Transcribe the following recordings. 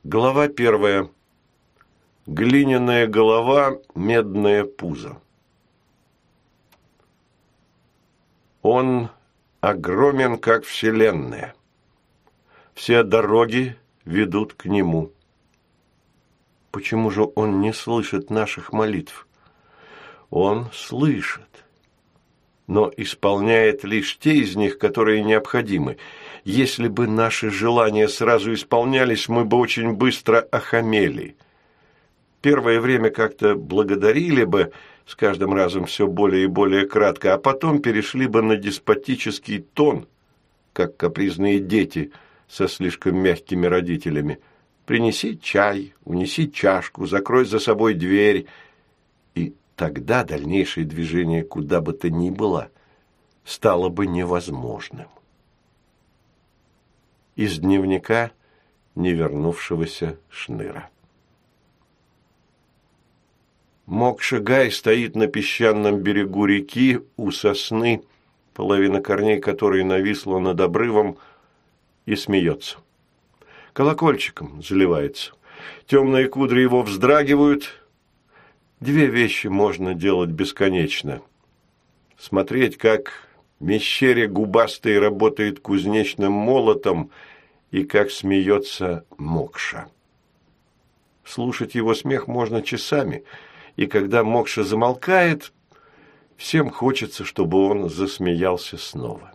Глава 1. Глиняная голова, медное пузо. Он огромен, как вселенная. Все дороги ведут к нему. Почему же он не слышит наших молитв? Он слышит, но исполняет лишь те из них, которые необходимы. Если бы наши желания сразу исполнялись, мы бы очень быстро охамели. Первое время как-то благодарили бы, с каждым разом все более и более кратко, а потом перешли бы на деспотический тон, как капризные дети со слишком мягкими родителями. Принеси чай, унеси чашку, закрой за собой дверь. И тогда дальнейшее движение, куда бы то ни было, стало бы невозможным. Из дневника невернувшегося Шныра. Мокша-Гай стоит на песчаном берегу реки у сосны, половина корней которой нависла над обрывом, и смеется. Колокольчиком заливается. Темные кудри его вздрагивают. Две вещи можно делать бесконечно. Смотреть, как Мещере губастый работает кузнечным молотом и как смеется Мокша. Слушать его смех можно часами, и когда Мокша замолкает, всем хочется, чтобы он засмеялся снова.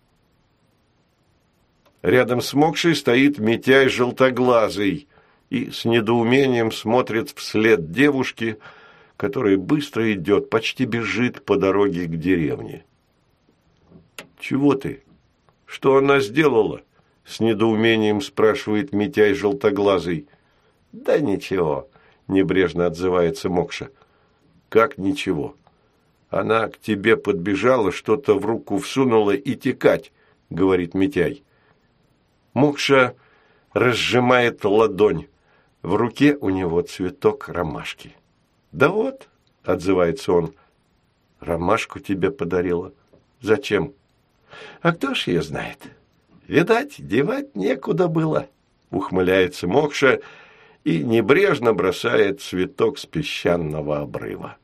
Рядом с Мокшей стоит Митяй желтоглазый и с недоумением смотрит вслед девушке, которая быстро идет, почти бежит по дороге к деревне. «Чего ты? Что она сделала?» – с недоумением спрашивает Митяй желтоглазый. «Да ничего», – небрежно отзывается Мокша. «Как ничего? Она к тебе подбежала, что-то в руку всунула и текать», – говорит Митяй. Мокша разжимает ладонь. В руке у него цветок ромашки. «Да вот», – отзывается он, – «ромашку тебе подарила. Зачем?» «А кто ж ее знает? Видать, девать некуда было», – ухмыляется Мокша и небрежно бросает цветок с песчаного обрыва.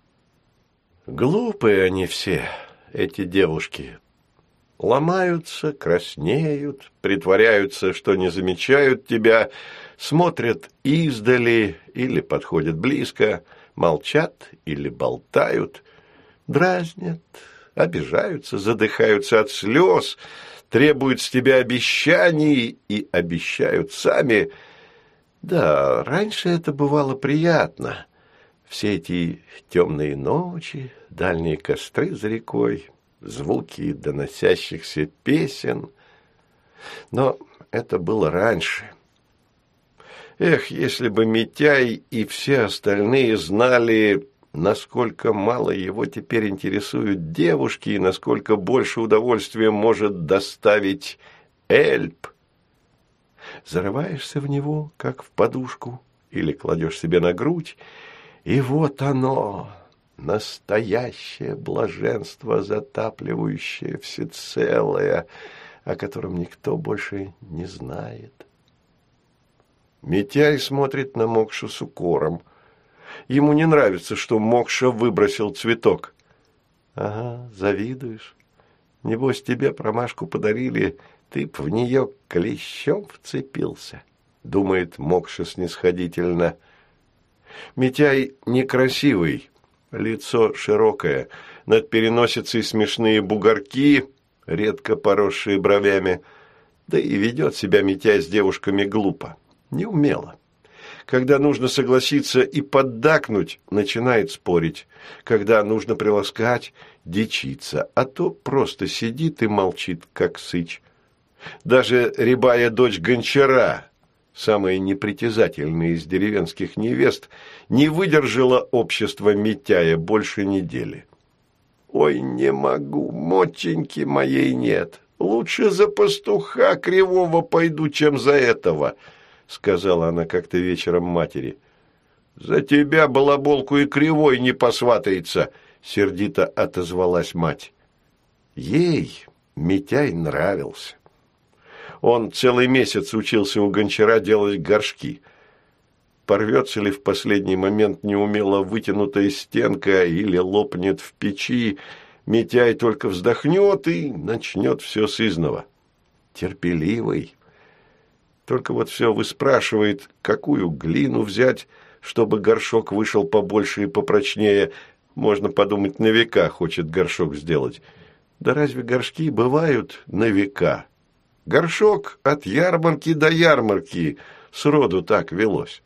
Глупые они все, эти девушки. Ломаются, краснеют, притворяются, что не замечают тебя, смотрят издали или подходят близко, молчат или болтают, дразнят, обижаются, задыхаются от слез, требуют с тебя обещаний и обещают сами. Да, раньше это бывало приятно. Все эти темные ночи, дальние костры за рекой, звуки доносящихся песен. Но это было раньше. Эх, если бы Митяй и все остальные знали, насколько мало его теперь интересуют девушки и насколько больше удовольствия может доставить эльп. Зарываешься в него, как в подушку, или кладешь себе на грудь, и вот оно, настоящее блаженство, затапливающее всецелое, о котором никто больше не знает. Митяй смотрит на Мокшу с укором. Ему не нравится, что Мокша выбросил цветок. «Ага, завидуешь. Небось, тебе промашку подарили, ты б в нее клещом вцепился», — думает Мокша снисходительно. Митяй некрасивый, лицо широкое, над переносицей смешные бугорки, редко поросшие бровями, да и ведет себя Митяй с девушками глупо, неумело. Когда нужно согласиться и поддакнуть, начинает спорить. Когда нужно приласкать, дичится, а то просто сидит и молчит, как сыч. Даже рябая дочь гончара, самая непритязательная из деревенских невест, не выдержала общества Митяя больше недели. «Ой, не могу, моченьки моей нет. Лучше за пастуха кривого пойду, чем за этого», — сказала она как-то вечером матери. «За тебя, балаболку, и кривой не посватается», — сердито отозвалась мать. Ей Митяй нравился. Он целый месяц учился у гончара делать горшки. Порвется ли в последний момент неумело вытянутая стенка или лопнет в печи, Митяй только вздохнет и начнет все сызнова. Терпеливый. Только вот все выспрашивает, какую глину взять, чтобы горшок вышел побольше и попрочнее. Можно подумать, на века хочет горшок сделать. Да разве горшки бывают на века? Горшок от ярмарки до ярмарки, сроду так велось.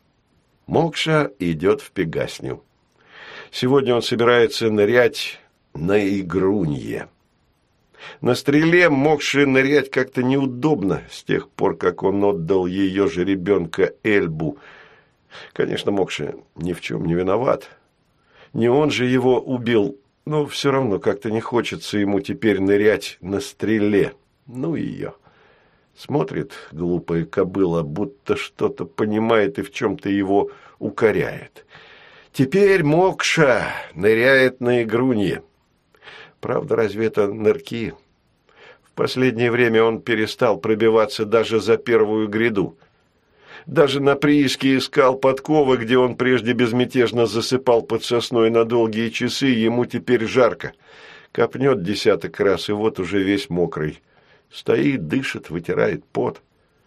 Мокша идет в Пегасню. Сегодня он собирается нырять на Игрунье. На Стреле Мокше нырять как-то неудобно с тех пор, как он отдал ее жеребенка Эльбу. Конечно, Мокше ни в чем не виноват. Не он же его убил, но все равно как-то не хочется ему теперь нырять на Стреле. Ну ее. Смотрит глупая кобыла, будто что-то понимает и в чем-то его укоряет. Теперь Мокша ныряет на Игрунье. Правда, разве это нырки? В последнее время он перестал пробиваться даже за первую гряду. Даже на прииске искал подковы, где он прежде безмятежно засыпал под сосной на долгие часы, ему теперь жарко. Копнет десяток раз, и вот уже весь мокрый. Стоит, дышит, вытирает пот.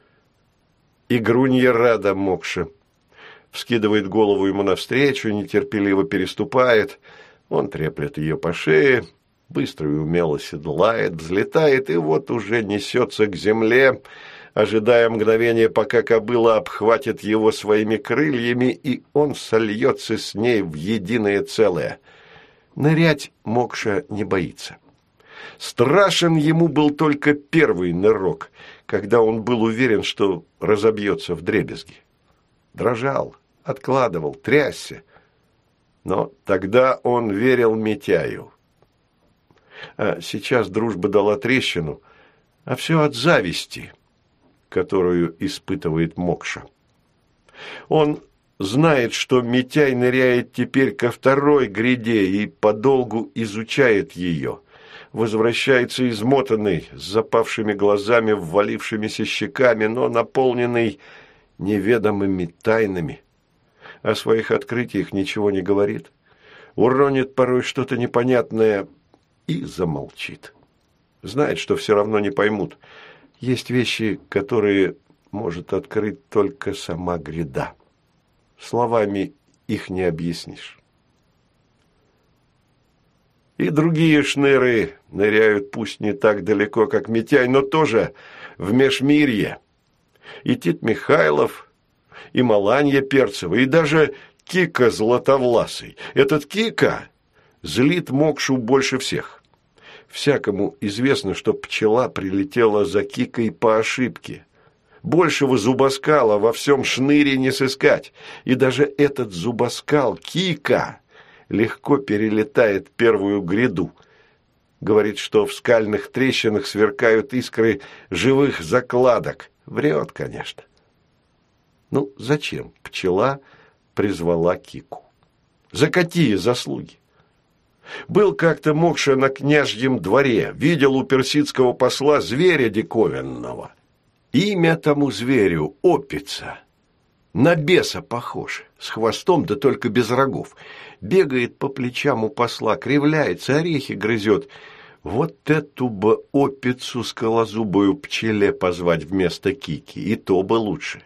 Игрунья рада Мокше. Вскидывает голову ему навстречу, нетерпеливо переступает. Он треплет ее по шее, быстро и умело седлает, взлетает и вот уже несется к земле, ожидая мгновения, пока кобыла обхватит его своими крыльями, и он сольется с ней в единое целое. Нырять Мокша не боится. Страшен ему был только первый нырок, когда он был уверен, что разобьется вдребезги. Дрожал, откладывал, трясся. Но тогда он верил Митяю. А сейчас дружба дала трещину, а все от зависти, которую испытывает Мокша. Он знает, что Митяй ныряет теперь ко второй гряде и подолгу изучает ее. Возвращается измотанный, с запавшими глазами, ввалившимися щеками, но наполненный неведомыми тайнами. О своих открытиях ничего не говорит. Уронит порой что-то непонятное и замолчит. Знает, что все равно не поймут. Есть вещи, которые может открыть только сама гряда. Словами их не объяснишь. И другие шныры ныряют, пусть не так далеко, как Митяй, но тоже в межмирье. И Тит Михайлов, и Маланья Перцева, и даже Кика Златовласый. Этот Кика злит Мокшу больше всех. Всякому известно, что пчела прилетела за Кикой по ошибке. Большего зубоскала во всем шныре не сыскать. И даже этот зубоскал, Кика, легко перелетает первую гряду. Говорит, что в скальных трещинах сверкают искры живых закладок. Врет, конечно. Ну, зачем пчела призвала Кику? За какие заслуги? Был как-то Мокша на княжьем дворе, видел у персидского посла зверя диковинного. Имя тому зверю – Опица. На беса похож, с хвостом, да только без рогов. Бегает по плечам у посла, кривляется, орехи грызет. Вот эту бы Опицу скалозубую пчеле позвать вместо Кики, и то бы лучше.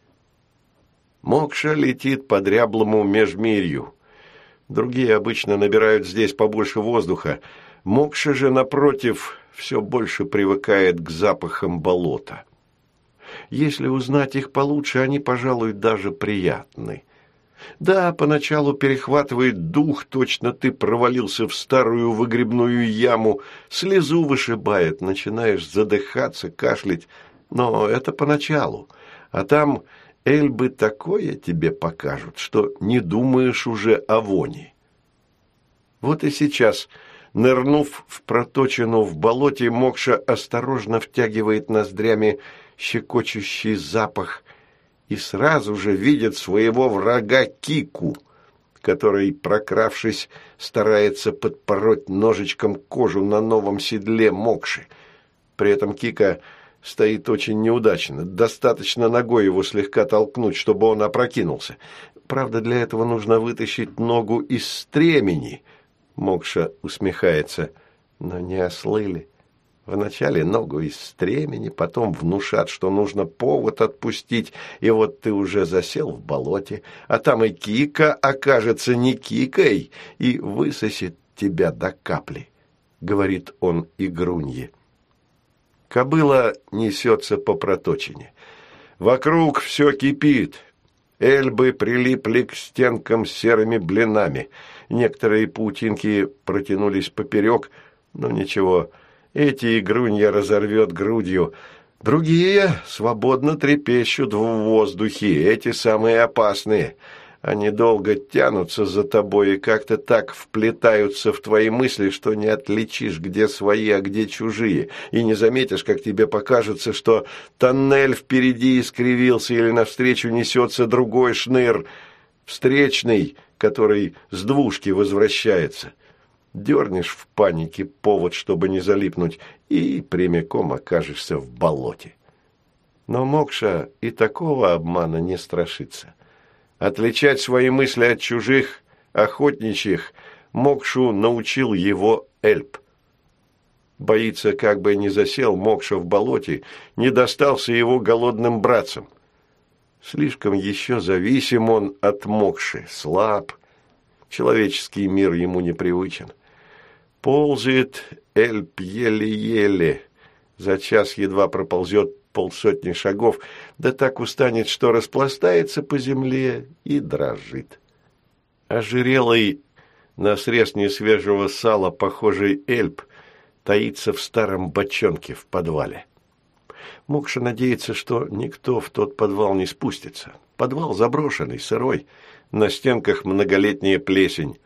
Мокша летит по дряблому межмирью. Другие обычно набирают здесь побольше воздуха. Мокша же, напротив, все больше привыкает к запахам болота. Если узнать их получше, они, пожалуй, даже приятны. Да, поначалу перехватывает дух, точно ты провалился в старую выгребную яму, слезу вышибает, начинаешь задыхаться, кашлять. Но это поначалу. А там эльбы такое тебе покажут, что не думаешь уже о вони. Вот и сейчас, нырнув в проточину в болоте, Мокша осторожно втягивает ноздрями щекочущий запах и сразу же видит своего врага Кику, который, прокравшись, старается подпороть ножичком кожу на новом седле Мокши. При этом Кика стоит очень неудачно. Достаточно ногой его слегка толкнуть, чтобы он опрокинулся. Правда, для этого нужно вытащить ногу из стремени. Мокша усмехается. Но не ослы ли? Вначале ногу из стремени, потом внушат, что нужно повод отпустить, и вот ты уже засел в болоте, а там и кика окажется не кикой и высосет тебя до капли, говорит он Игрунье. Кобыла несется по проточине. Вокруг все кипит. Эльбы прилипли к стенкам серыми блинами. Некоторые паутинки протянулись поперек, но ничего, эти Игрунья разорвет грудью. Другие свободно трепещут в воздухе, эти самые опасные. Они долго тянутся за тобой и как-то так вплетаются в твои мысли, что не отличишь, где свои, а где чужие, и не заметишь, как тебе покажется, что тоннель впереди искривился или навстречу несется другой шныр, встречный, который с двушки возвращается. Дернешь в панике повод, чтобы не залипнуть, и прямиком окажешься в болоте. Но Мокша и такого обмана не страшится. Отличать свои мысли от чужих, охотничьих, Мокшу научил его Эльб. Боится, как бы не засел Мокша в болоте, не достался его голодным братцам. Слишком еще зависим он от Мокши, слаб, человеческий мир ему непривычен. Ползает Эльб еле-еле, за час едва проползет полсотни шагов, да так устанет, что распластается по земле и дрожит. Ожирелый на срез несвежего сала похожий Эльб таится в старом бочонке в подвале. Мокша надеется, что никто в тот подвал не спустится. Подвал заброшенный, сырой, на стенках многолетняя плесень.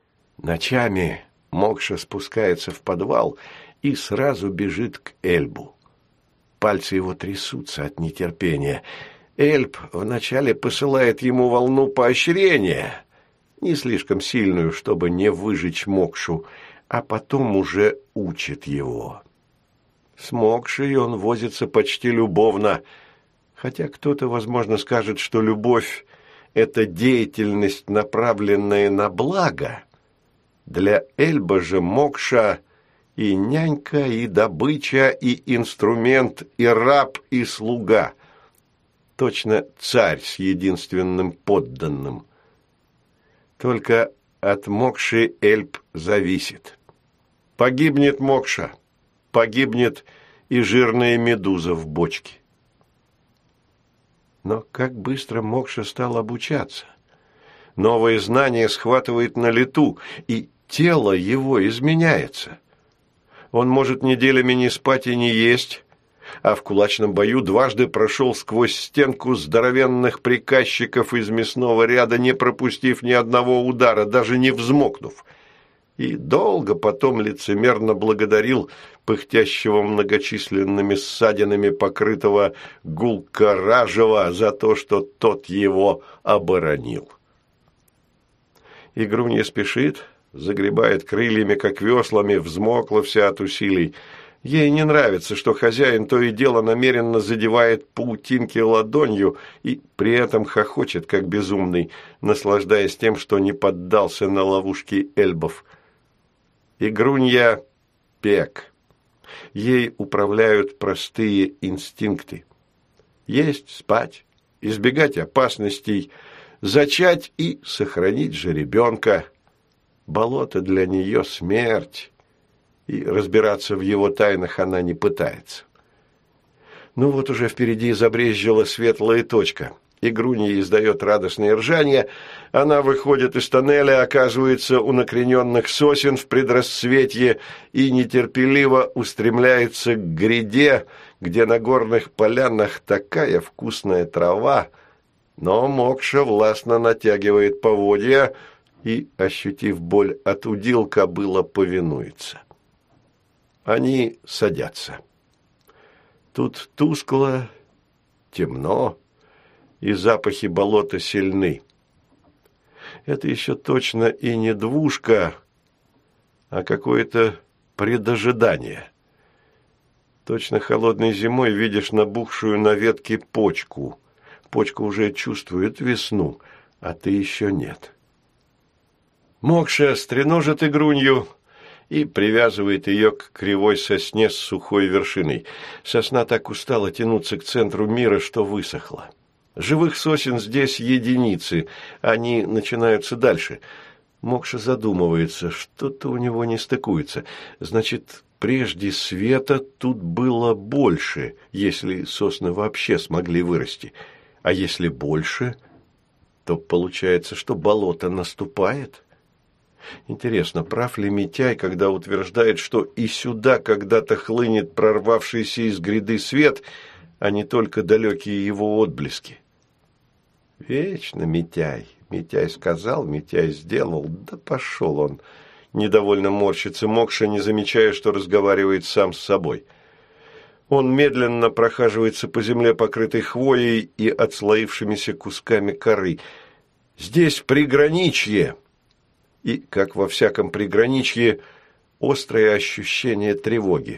Ночами Мокша спускается в подвал и сразу бежит к Эльбу. Пальцы его трясутся от нетерпения. Эльб вначале посылает ему волну поощрения, не слишком сильную, чтобы не выжечь Мокшу, а потом уже учит его. С Мокшей он возится почти любовно, хотя кто-то, возможно, скажет, что любовь – это деятельность, направленная на благо. Для Эльба же Мокша и нянька, и добыча, и инструмент, и раб, и слуга. Точно царь с единственным подданным. Только от Мокши Эльб зависит. Погибнет Мокша, погибнет и жирная медуза в бочке. Но как быстро Мокша стал обучаться. Новое знание схватывает на лету, и тело его изменяется. Он может неделями не спать и не есть, а в кулачном бою дважды прошел сквозь стенку здоровенных приказчиков из мясного ряда, не пропустив ни одного удара, даже не взмокнув. И долго потом лицемерно благодарил пыхтящего многочисленными ссадинами покрытого Гулкаражева за то, что тот его оборонил. Игрунья спешит, загребает крыльями, как веслами, взмокла вся от усилий. Ей не нравится, что хозяин то и дело намеренно задевает паутинки ладонью и при этом хохочет, как безумный, наслаждаясь тем, что не поддался на ловушки эльбов. Игрунья – пек. Ей управляют простые инстинкты. Есть, спать, избегать опасностей, зачать и сохранить жеребенка. Болото для нее смерть, и разбираться в его тайнах она не пытается. Ну вот уже впереди забрезжила светлая точка. Игрунья издает радостное ржание. Она выходит из тоннеля, оказывается у накрененных сосен в предрассветье и нетерпеливо устремляется к гряде, где на горных полянах такая вкусная трава. Но Мокша властно натягивает поводья и, ощутив боль от удил, кобыла повинуется. Они садятся. Тут тускло, темно, и запахи болота сильны. Это еще точно и не двушка, а какое-то предожидание. Точно холодной зимой видишь набухшую на ветке почку. Почка уже чувствует весну, а ты еще нет. Мокша стреножит игрунью и привязывает ее к кривой сосне с сухой вершиной. Сосна так устала тянуться к центру мира, что высохла. Живых сосен здесь единицы, они начинаются дальше. Мокша задумывается, что-то у него не стыкуется. Значит, прежде света тут было больше, если сосны вообще смогли вырасти. А если больше, то получается, что болото наступает? Интересно, прав ли Митяй, когда утверждает, что и сюда когда-то хлынет прорвавшийся из гряды свет, а не только далекие его отблески? Вечно Митяй. Митяй сказал, Митяй сделал, да пошел он. Недовольно морщится Мокша, не замечая, что разговаривает сам с собой. Он медленно прохаживается по земле, покрытой хвоей и отслоившимися кусками коры. Здесь приграничье. И, как во всяком приграничье, острое ощущение тревоги.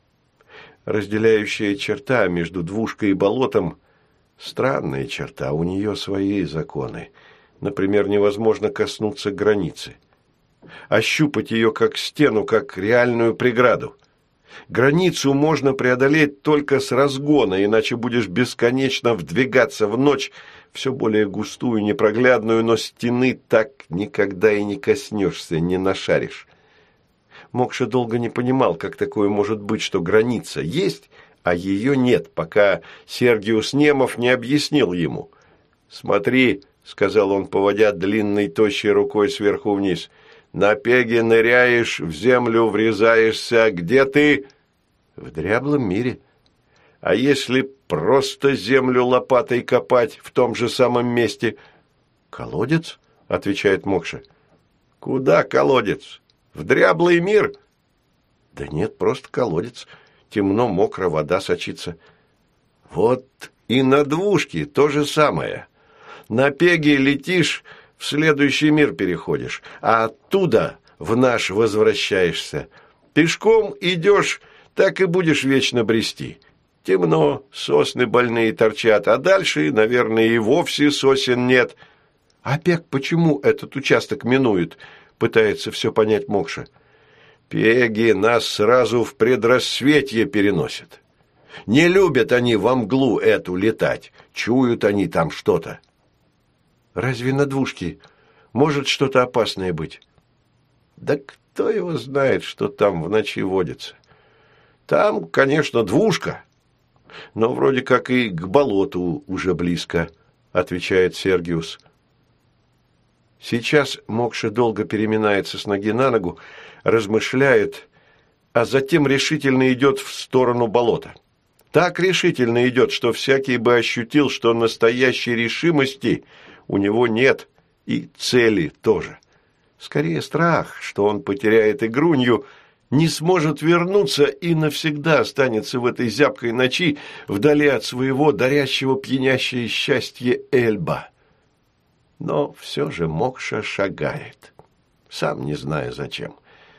Разделяющая черта между двушкой и болотом – странная черта, у нее свои законы. Например, невозможно коснуться границы. Ощупать ее как стену, как реальную преграду. Границу можно преодолеть только с разгона, иначе будешь бесконечно вдвигаться в ночь, все более густую, непроглядную, но стены так никогда и не коснешься, не нашаришь. Мокша долго не понимал, как такое может быть, что граница есть, а ее нет, пока Сергиус Немов не объяснил ему. «Смотри», — сказал он, поводя длинной тощей рукой сверху вниз, — «на пеге ныряешь, в землю врезаешься. Где ты?» «В дряблом мире». «А если просто землю лопатой копать в том же самом месте?» «Колодец?» — отвечает Мокша. «Куда колодец? В дряблый мир?» «Да нет, просто колодец. Темно, мокро, вода сочится». «Вот и на двушке то же самое. На пеге летишь, в следующий мир переходишь, а оттуда в наш возвращаешься. Пешком идешь, так и будешь вечно брести. Темно, сосны больные торчат, а дальше, наверное, и вовсе сосен нет». «А пег почему этот участок минует?» – пытается все понять Мокша. «Пеги нас сразу в предрассветье переносят. Не любят они во мглу эту летать, чуют они там что-то». «Разве на двушке может что-то опасное быть?» «Да кто его знает, что там в ночи водится? Там, конечно, двушка, но вроде как и к болоту уже близко», — отвечает Сергиус. Сейчас Мокша долго переминается с ноги на ногу, размышляет, а затем решительно идет в сторону болота. Так решительно идет, что всякий бы ощутил, что настоящей решимости у него нет, и цели тоже. Скорее страх, что он потеряет игрунью, не сможет вернуться и навсегда останется в этой зябкой ночи вдали от своего дарящего пьянящее счастье Эльба. Но все же Мокша шагает, сам не зная зачем.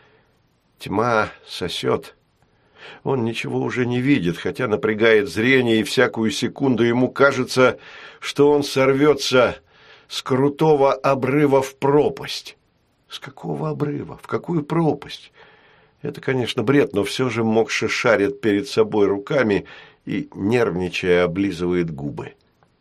Тьма сосет. Он ничего уже не видит, хотя напрягает зрение, и всякую секунду ему кажется, что он сорвется с крутого обрыва в пропасть. С какого обрыва? В какую пропасть? Это, конечно, бред, но все же Мокша шарит перед собой руками и, нервничая, облизывает губы.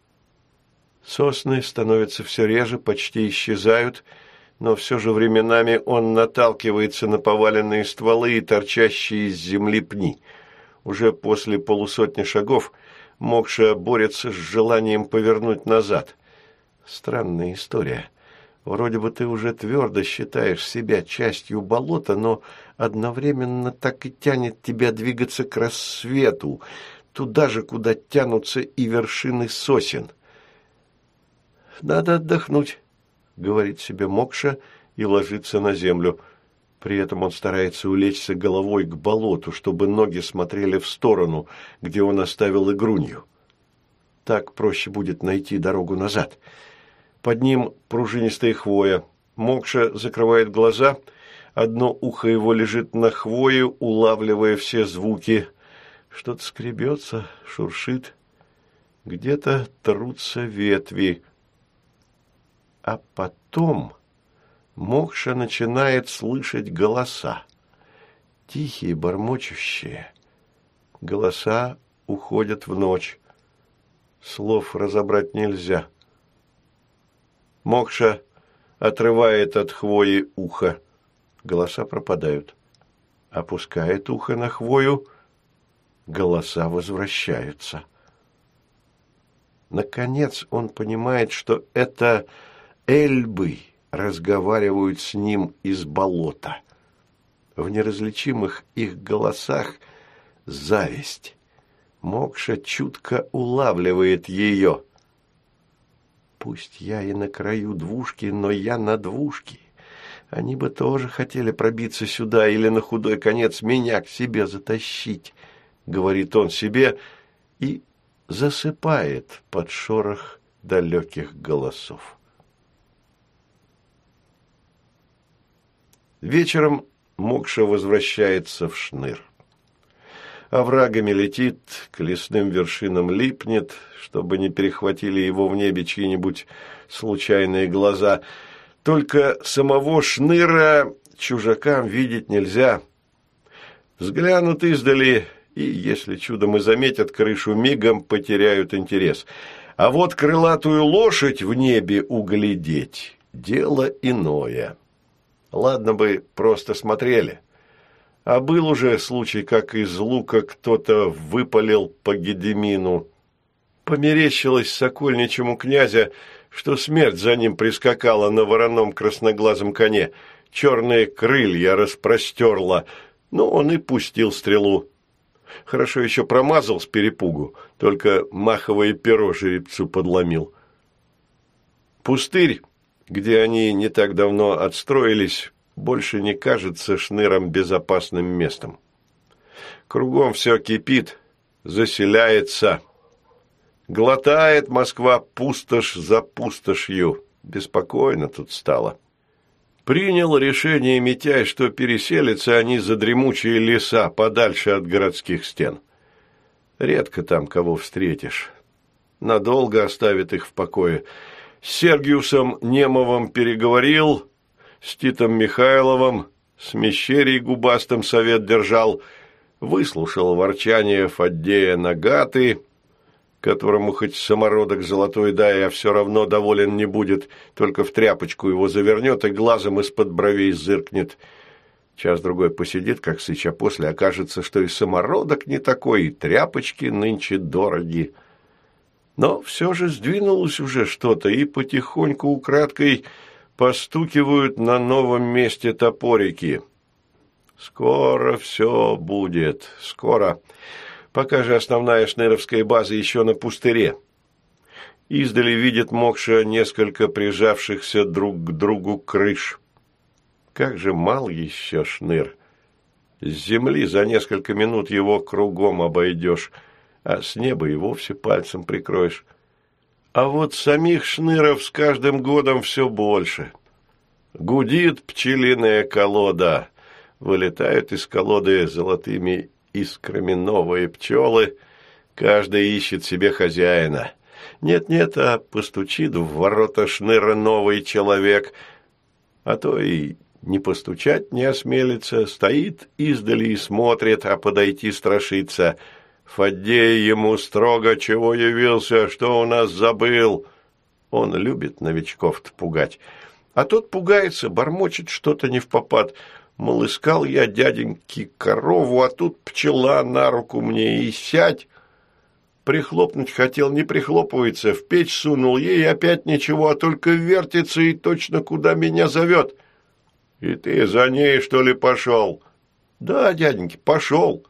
Сосны становятся все реже, почти исчезают, но все же временами он наталкивается на поваленные стволы и торчащие из земли пни. Уже после полусотни шагов Мокша борется с желанием повернуть назад. Странная история. Вроде бы ты уже твердо считаешь себя частью болота, но одновременно так и тянет тебя двигаться к рассвету, туда же, куда тянутся и вершины сосен. «Надо отдохнуть», — говорит себе Мокша и ложится на землю. При этом он старается улечься головой к болоту, чтобы ноги смотрели в сторону, где он оставил игрунью. Так проще будет найти дорогу назад. Под ним пружинистая хвоя. Мокша закрывает глаза. Одно ухо его лежит на хвое, улавливая все звуки. Что-то скребется, шуршит. Где-то трутся ветви. А потом Мокша начинает слышать голоса. Тихие, бормочущие. Голоса уходят в ночь. Слов разобрать нельзя. Мокша отрывает от хвои ухо. Голоса пропадают. Опускает ухо на хвою. Голоса возвращаются. Наконец он понимает, что это эльбы разговаривают с ним из болота. В неразличимых их голосах зависть. Мокша чутко улавливает ее. Пусть я и на краю двушки, но я на двушке. Они бы тоже хотели пробиться сюда или на худой конец меня к себе затащить, говорит он себе и засыпает под шорох далеких голосов. Вечером Мокша возвращается в Шныр. Оврагами летит, к лесным вершинам липнет, чтобы не перехватили его в небе чьи-нибудь случайные глаза. Только самого Шныра чужакам видеть нельзя. Взглянут издали, и, если чудом и заметят крышу, мигом потеряют интерес. А вот крылатую лошадь в небе углядеть – дело иное. Ладно бы просто смотрели. А был уже случай, как из лука кто-то выпалил по Гедемину. Померещилось сокольничьему князя, что смерть за ним прискакала на вороном красноглазом коне, черные крылья распростерла, но он и пустил стрелу. Хорошо еще промазал с перепугу, только маховое перо жеребцу подломил. Пустырь, где они не так давно отстроились, больше не кажется Шныром безопасным местом. Кругом все кипит, заселяется. Глотает Москва пустошь за пустошью. Беспокойно тут стало. Принял решение Митяй, что переселятся они за дремучие леса, подальше от городских стен. Редко там кого встретишь. Надолго оставит их в покое. С Сергиусом Немовым переговорил, с Титом Михайловым, с Мещерей Губастым совет держал, выслушал ворчание Фаддея Нагаты, которому хоть самородок золотой дай, а все равно доволен не будет, только в тряпочку его завернет и глазом из-под бровей зыркнет. Час-другой посидит, как сыч, а после окажется, что и самородок не такой, и тряпочки нынче дороги. Но все же сдвинулось уже что-то, и потихоньку украдкой постукивают на новом месте топорики. Скоро все будет, скоро. Пока же основная шныровская база еще на пустыре. Издали видит Мокша несколько прижавшихся друг к другу крыш. Как же мал еще Шныр. С земли за несколько минут его кругом обойдешь, а с неба и вовсе пальцем прикроешь. А вот самих Шныров с каждым годом все больше. Гудит пчелиная колода. Вылетают из колоды золотыми искрами новые пчелы. Каждый ищет себе хозяина. Нет-нет, а постучит в ворота Шныра новый человек. А то и не постучать не осмелится. Стоит издали и смотрит, а подойти страшится. Фаддей ему строго: чего явился, что у нас забыл? Он любит новичков-то пугать. А тот пугается, бормочет что-то невпопад. Мол, искал я, дяденьки, корову, а тут пчела на руку мне и сядь. Прихлопнуть хотел, не прихлопывается, в печь сунул ей, опять ничего, а только вертится и точно куда меня зовет. И ты за ней, что ли, пошел? Да, дяденьки, пошел.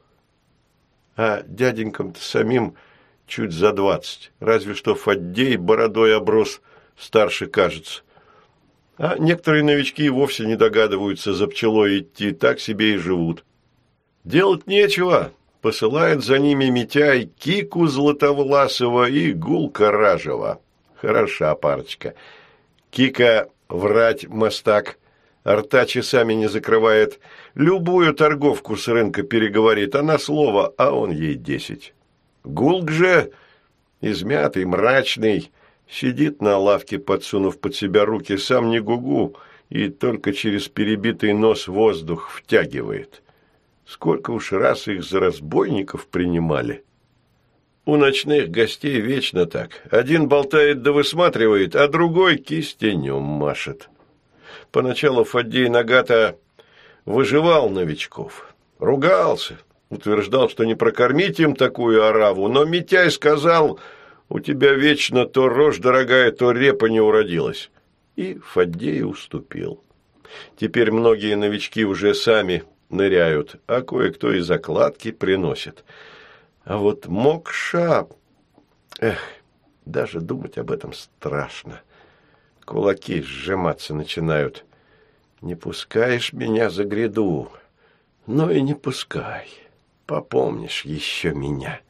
А дяденькам-то самим чуть за 20, разве что Фаддей бородой оброс, старше кажется. А некоторые новички вовсе не догадываются за пчелой идти, так себе и живут. Делать нечего, посылает за ними Митяй Кику Златовласова и Гулка Ражева. Хороша парочка. Кика врать мастак, рта часами не закрывает, любую торговку с рынка переговорит, она слово, а он ей 10. Гулк же, измятый, мрачный, сидит на лавке, подсунув под себя руки, сам не гугу, и только через перебитый нос воздух втягивает. Сколько уж раз их за разбойников принимали. У ночных гостей вечно так. Один болтает да высматривает, а другой кистенем машет. Поначалу Фаддей Нагата выживал новичков, ругался, утверждал, что не прокормить им такую ораву, но Митяй сказал: «У тебя вечно то рожь дорогая, то репа не уродилась». И Фаддей уступил. Теперь многие новички уже сами ныряют, а кое-кто и закладки приносит. А вот Мокша... даже думать об этом страшно. Кулаки сжиматься начинают. Не пускаешь меня за гряду, но и не пускай. Попомнишь еще меня.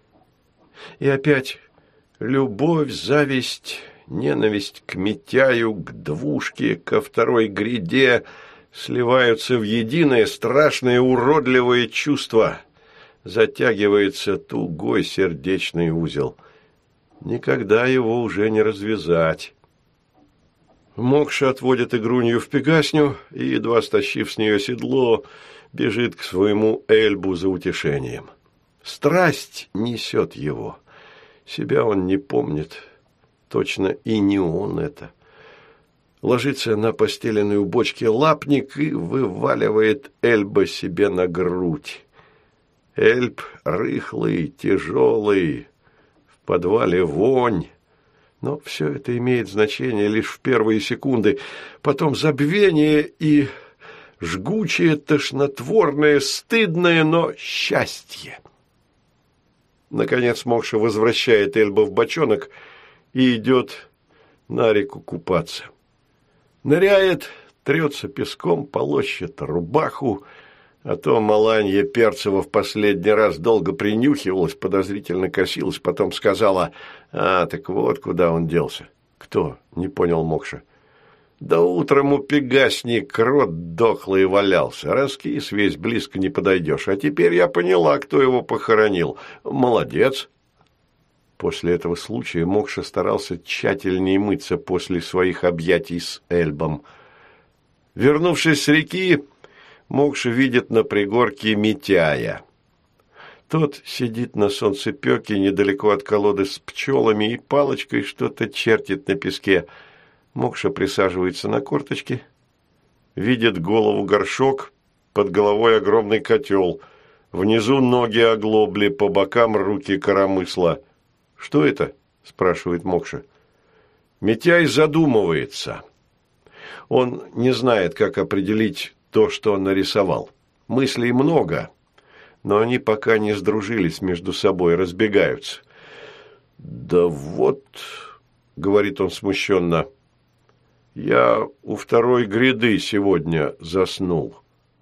И опять любовь, зависть, ненависть к Митяю, к двушке, ко второй гряде сливаются в единое страшное уродливое чувство. Затягивается тугой сердечный узел. Никогда его уже не развязать. Мокша отводит игрунью в пегасню и, едва стащив с нее седло, бежит к своему Эльбу за утешением. Страсть несет его. Себя он не помнит. Точно и не он это. Ложится на постеленную бочке лапник и вываливает Эльба себе на грудь. Эльб рыхлый, тяжелый, в подвале вонь. Но все это имеет значение лишь в первые секунды. Потом забвение и жгучее, тошнотворное, стыдное, но счастье. Наконец Мокша возвращает Эльба в бочонок и идет на реку купаться. Ныряет, трется песком, полощет рубаху, а то Маланья Перцева в последний раз долго принюхивалась, подозрительно косилась, потом сказала: «А, так вот куда он делся». «Кто?» – не понял Мокша. «Да утром у пегасни крот дохлый валялся. Раскис весь, близко не подойдешь. А теперь я поняла, кто его похоронил. Молодец». После этого случая Мокша старался тщательнее мыться после своих объятий с Эльбом. Вернувшись с реки, Мокша видит на пригорке Митяя. Тот сидит на солнцепёке недалеко от колоды с пчелами и палочкой что-то чертит на песке. Мокша присаживается на корточки, видит голову горшок, под головой огромный котел, внизу ноги оглобли, по бокам руки коромысла. «Что это?» – спрашивает Мокша. Митяй задумывается. Он не знает, как определить то, что он нарисовал. Мыслей много, но они пока не сдружились между собой, разбегаются. «Да вот», – говорит он смущенно, – «я у второй гряды сегодня заснул».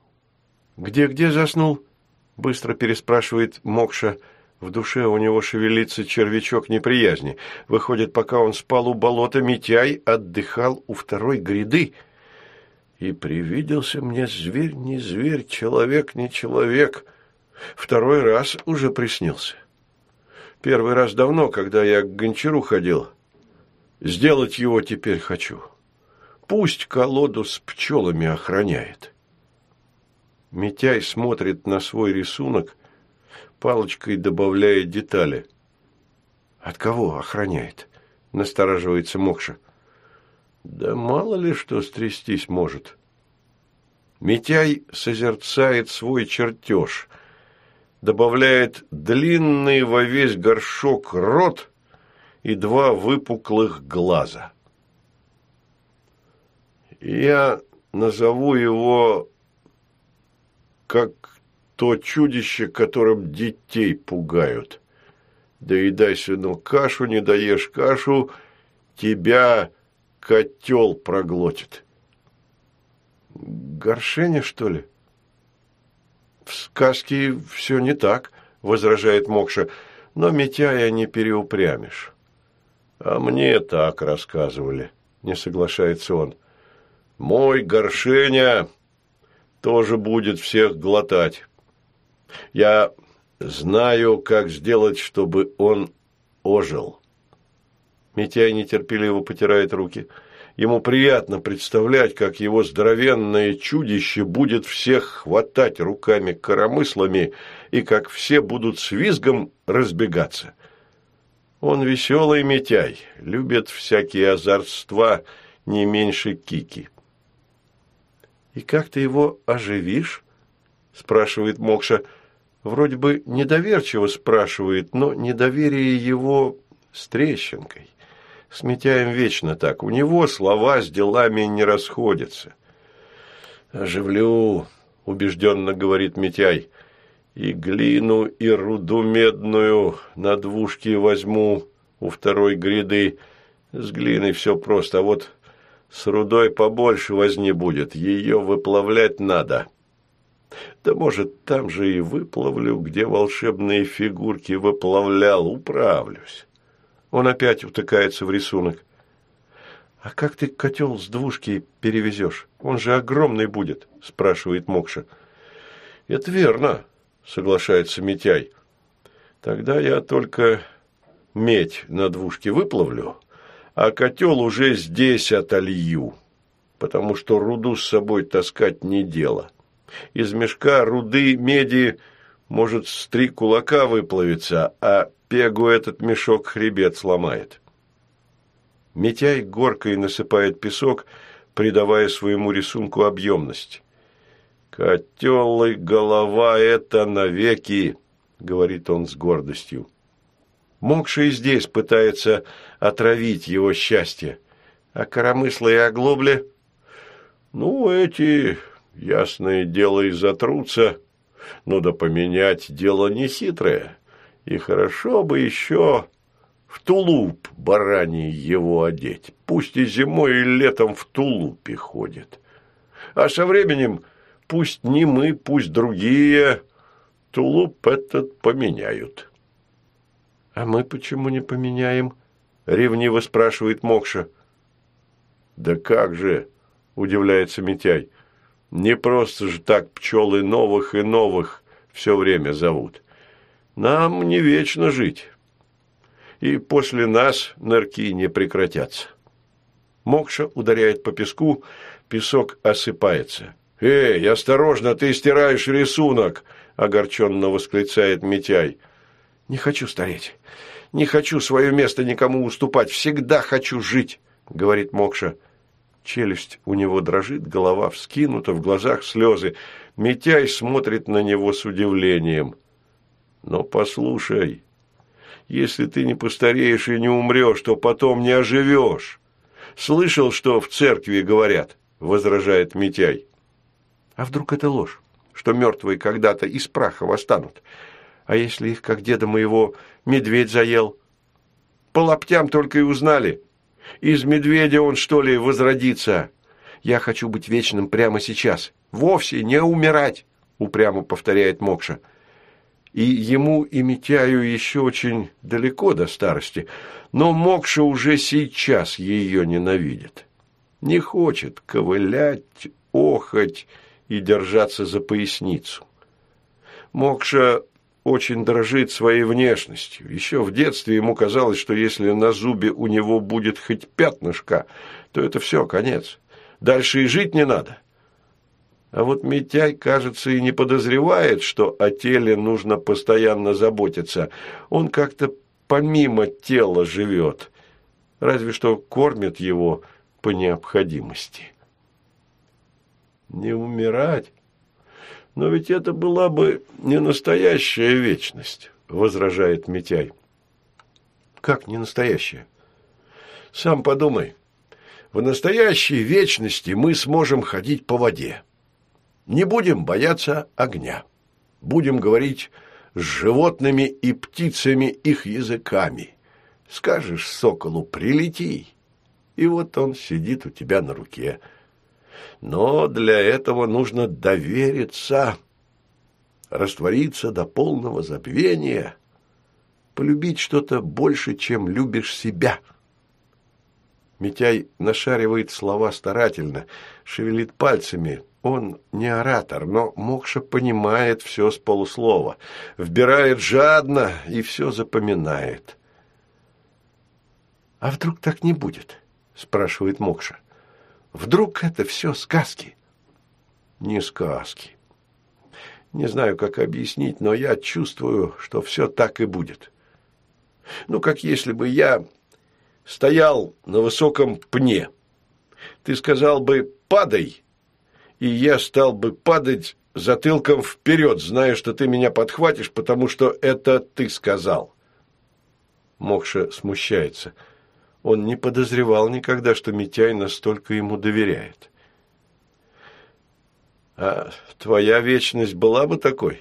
«Где заснул?» – быстро переспрашивает Мокша. В душе у него шевелится червячок неприязни. Выходит, пока он спал у болота, Митяй отдыхал у второй гряды. И привиделся мне зверь не зверь, человек не человек. Второй раз уже приснился. Первый раз давно, когда я к гончару ходил. Сделать его теперь хочу. Пусть колоду с пчелами охраняет. Митяй смотрит на свой рисунок, палочкой добавляет детали. «От кого охраняет?» – настораживается Мокша. «Да мало ли что стрястись может». Митяй созерцает свой чертеж, добавляет длинный во весь горшок рот и 2 выпуклых глаза. «Я назову его как то чудище, которым детей пугают. Доедай, сынок, кашу, не доешь кашу, тебя котел проглотит». «Горшеня, что ли?» «В сказке все не так», – возражает Мокша, – «но Митяя не переупрямишь». «А мне так рассказывали», – не соглашается он. Мой Горшеня тоже будет всех глотать. Я знаю, как сделать, чтобы он ожил». Митяй нетерпеливо потирает руки. Ему приятно представлять, как его здоровенное чудище будет всех хватать руками-коромыслами и как все будут с визгом разбегаться. Он веселый Митяй, любит всякие озорства не меньше Кики. «И как ты его оживишь?» – спрашивает Мокша. Вроде бы недоверчиво спрашивает, но недоверие его с трещинкой. С Митяем вечно так. У него слова с делами не расходятся. «Оживлю», – убежденно говорит Митяй. «И глину, и руду медную на двушки возьму у второй гряды. С глиной все просто, а вот с рудой побольше возни будет. Ее выплавлять надо. Да, может, там же и выплавлю, где волшебные фигурки выплавлял, управлюсь». Он опять утыкается в рисунок. «А как ты котел с двушки перевезешь? Он же огромный будет», – спрашивает Мокша. «Это верно», – соглашается Митяй. «Тогда я только медь на двушке выплавлю, а котел уже здесь отолью, потому что руду с собой таскать не дело. Из мешка руды меди может с 3 кулака выплавиться, а Пегу этот мешок хребет сломает». Митяй горкой насыпает песок, придавая своему рисунку объемность. «Котел и голова – это навеки», – говорит он с гордостью. Мокша и здесь пытается отравить его счастье. А коромыслы и оглобли? Ну, эти, ясное дело, и затрутся. Ну да поменять дело не хитрое. И хорошо бы еще в тулуп бараний его одеть. Пусть и зимой, и летом в тулупе ходит. А со временем пусть не мы, пусть другие тулуп этот поменяют». «А мы почему не поменяем?» – ревниво спрашивает Мокша. «Да как же!» – удивляется Митяй. «Не просто же так пчелы новых и новых все время зовут. Нам не вечно жить. И после нас нырки не прекратятся». Мокша ударяет по песку, песок осыпается. «Эй, осторожно, ты стираешь рисунок!» – огорченно восклицает Митяй. «Не хочу стареть. Не хочу свое место никому уступать. Всегда хочу жить», – говорит Мокша. Челюсть у него дрожит, голова вскинута, в глазах слезы. Митяй смотрит на него с удивлением. «Но послушай, если ты не постареешь и не умрешь, то потом не оживешь. Слышал, что в церкви говорят?» – возражает Митяй. «А вдруг это ложь, что мертвые когда-то из праха восстанут? А если их, как деда моего, медведь заел? По лаптям только и узнали. Из медведя он, что ли, возродится? Я хочу быть вечным прямо сейчас. Вовсе не умирать», – упрямо повторяет Мокша. И ему и Митяю еще очень далеко до старости, но Мокша уже сейчас ее ненавидит. Не хочет ковылять, охать и держаться за поясницу. Мокша очень дорожит своей внешностью. Еще в детстве ему казалось, что если на зубе у него будет хоть пятнышко, то это все, конец. Дальше и жить не надо. А вот Митяй, кажется, и не подозревает, что о теле нужно постоянно заботиться. Он как-то помимо тела живет, разве что кормят его по необходимости. Не умирать? Но ведь это была бы не настоящая вечность, возражает Митяй. Как не настоящая? Сам подумай. В настоящей вечности мы сможем ходить по воде. Не будем бояться огня. Будем говорить с животными и птицами их языками. Скажешь соколу «прилети», и вот он сидит у тебя на руке. Но для этого нужно довериться, раствориться до полного забвения, полюбить что-то больше, чем любишь себя. Митяй нашаривает слова старательно, шевелит пальцами. Он не оратор, но Мокша понимает все с полуслова, вбирает жадно и все запоминает. «А вдруг так не будет?» – спрашивает Мокша. «Вдруг это все сказки?» «Не сказки. Не знаю, как объяснить, но я чувствую, что все так и будет. Ну, как если бы я стоял на высоком пне. Ты сказал бы «падай», и я стал бы падать затылком вперед, зная, что ты меня подхватишь, потому что это ты сказал». Мокша смущается. Он не подозревал никогда, что Митяй настолько ему доверяет. «А твоя вечность была бы такой?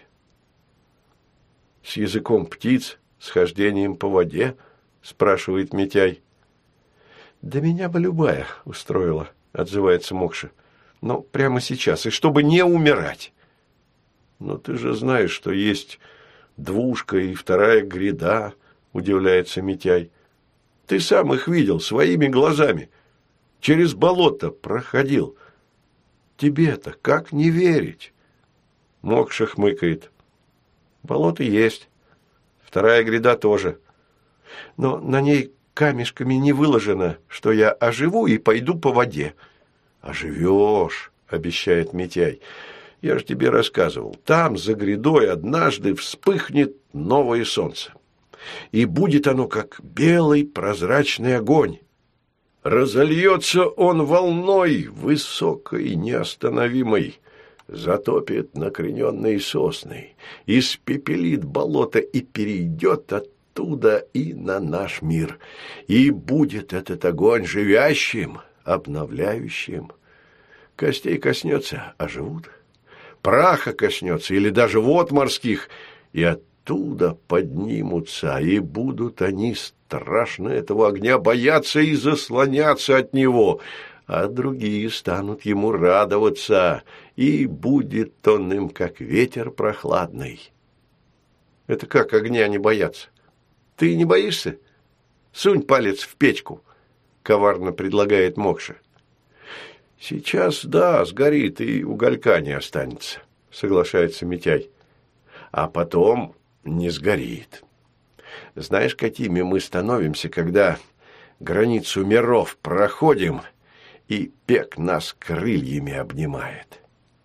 С языком птиц, с хождением по воде?» – спрашивает Митяй. «Да меня бы любая устроила», – отзывается Мокша. «Но прямо сейчас, и чтобы не умирать». «Но ты же знаешь, что есть двушка и вторая гряда», – удивляется Митяй. «Ты сам их видел своими глазами. Через болото проходил. Тебе-то как не верить?» Мокша хмыкает. «Болото есть. Вторая гряда тоже. Но на ней камешками не выложено, что я оживу и пойду по воде». «Оживешь», — обещает Митяй. «Я же тебе рассказывал. Там, за грядой, однажды вспыхнет новое солнце. И будет оно, как белый прозрачный огонь. Разольется он волной, высокой и неостановимой, затопит накрененные сосны, испепелит болото и перейдет оттуда и на наш мир. И будет этот огонь живящим, обновляющим. Костей коснется, оживут. Праха коснется, или даже вод морских, и оттуда поднимутся, и будут они страшно этого огня бояться и заслоняться от него, а другие станут ему радоваться, и будет он им, как ветер прохладный». «Это как огня не бояться? Ты не боишься? Сунь палец в печку», — коварно предлагает Мокша. «Сейчас, да, сгорит, и уголька не останется», — соглашается Митяй. «А потом не сгорит. Знаешь, какими мы становимся, когда границу миров проходим, и пек нас крыльями обнимает?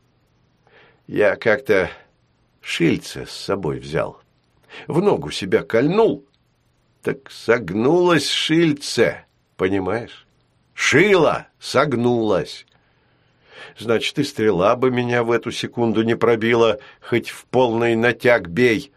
Я как-то шильце с собой взял, в ногу себя кольнул, так согнулось шильце, понимаешь? Шило согнулось. Значит, и стрела бы меня в эту секунду не пробила, хоть в полный натяг бей».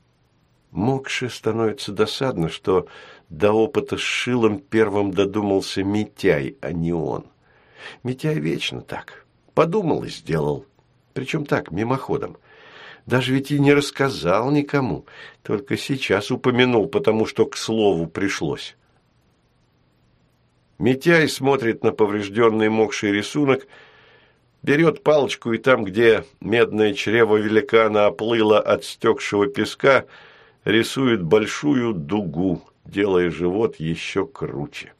Мокше становится досадно, что до опыта с шилом первым додумался Митяй, а не он. Митяй вечно так. Подумал и сделал. Причем так, мимоходом. Даже ведь и не рассказал никому. Только сейчас упомянул, потому что к слову пришлось. Митяй смотрит на поврежденный Мокшей рисунок, берет палочку и там, где медное чрево великана оплыло от стекшего песка, рисует большую дугу, делая живот еще круче.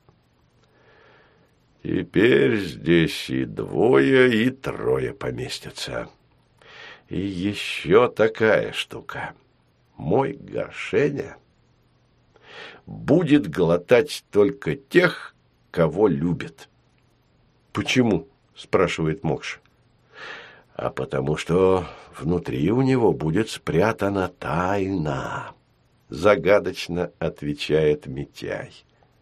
«Теперь здесь и двое, и трое поместятся. И еще такая штука. Мой Горшеня будет глотать только тех, кого любит». «Почему?» – спрашивает Мокша. «А потому что внутри у него будет спрятана тайна», – загадочно отвечает Митяй.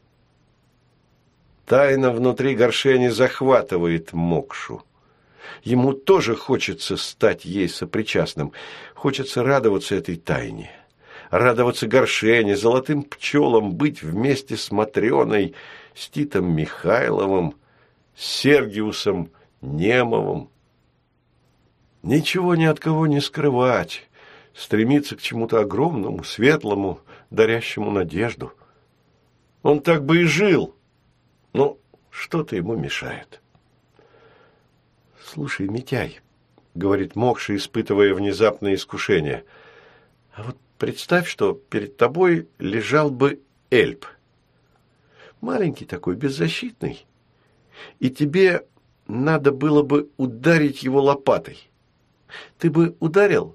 Тайна внутри Горшени захватывает Мокшу. Ему тоже хочется стать ей сопричастным, хочется радоваться этой тайне, радоваться Горшене, золотым пчелам, быть вместе с Матрёной, с Титом Михайловым, с Сергиусом Немовым. Ничего ни от кого не скрывать, стремиться к чему-то огромному, светлому, дарящему надежду. Он так бы и жил, но что-то ему мешает. «Слушай, Митяй», — говорит Мокша, испытывая внезапное искушение, «а вот представь, что перед тобой лежал бы эльп. маленький такой, беззащитный, и тебе надо было бы ударить его лопатой. Ты бы ударил?»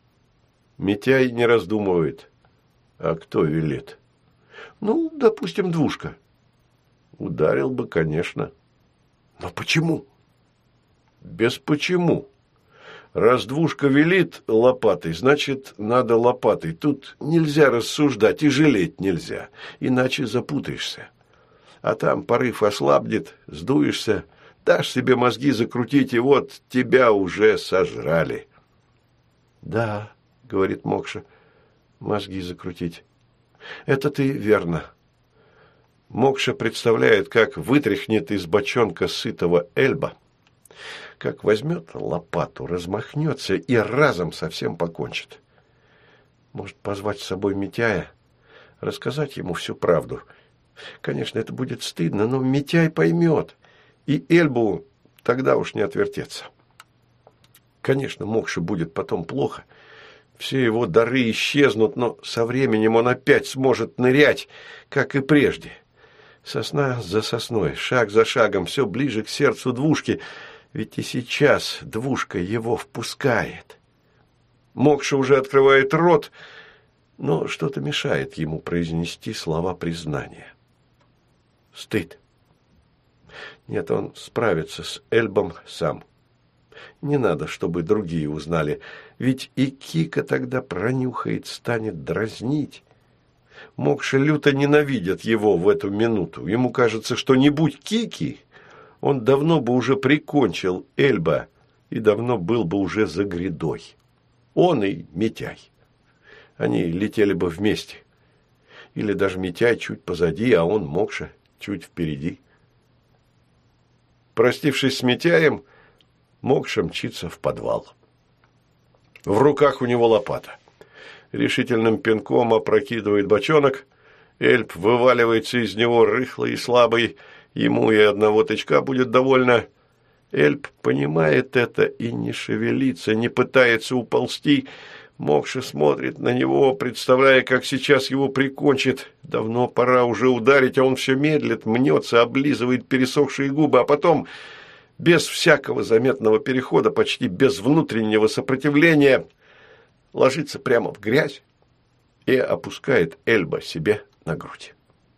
Митяй не раздумывает. «А кто велит?» «Ну, допустим, Двушка». «Ударил бы, конечно». «Но почему?» «Без почему. Раз Двушка велит лопатой, значит, надо лопатой. Тут нельзя рассуждать и жалеть нельзя, иначе запутаешься. А там порыв ослабнет, сдуешься, дашь себе мозги закрутить, и вот тебя уже сожрали». «Да», — говорит Мокша, — «мозги закрутить. Это ты верно». Мокша представляет, как вытряхнет из бочонка сытого Эльба, как возьмет лопату, размахнется и разом совсем покончит. Может, позвать с собой Митяя, рассказать ему всю правду. Конечно, это будет стыдно, но Митяй поймет, и Эльбу тогда уж не отвертеться. Конечно, Мокше будет потом плохо, все его дары исчезнут, но со временем он опять сможет нырять, как и прежде. Сосна за сосной, шаг за шагом, все ближе к сердцу Двушки, ведь и сейчас Двушка его впускает. Мокша уже открывает рот, но что-то мешает ему произнести слова признания. Стыд. Нет, он справится с Эльбом сам. Не надо, чтобы другие узнали, ведь и Кика тогда пронюхает, станет дразнить. Мокша люто ненавидит его в эту минуту. Ему кажется, что не будь Кики, он давно бы уже прикончил Эльба и давно был бы уже за грядой. Он и Митяй. Они летели бы вместе. Или даже Митяй чуть позади, а он, Мокша, чуть впереди. Простившись с Митяем, Мокша мчится в подвал. В руках у него лопата. Решительным пинком опрокидывает бочонок. Эльб вываливается из него рыхлый и слабый. Ему и одного тычка будет довольно. Эльб понимает это и не шевелится, не пытается уползти. Мокша смотрит на него, представляя, как сейчас его прикончит. Давно пора уже ударить, а он все медлит, мнется, облизывает пересохшие губы, а потом, без всякого заметного перехода, почти без внутреннего сопротивления, ложится прямо в грязь и опускает Эльба себе на грудь.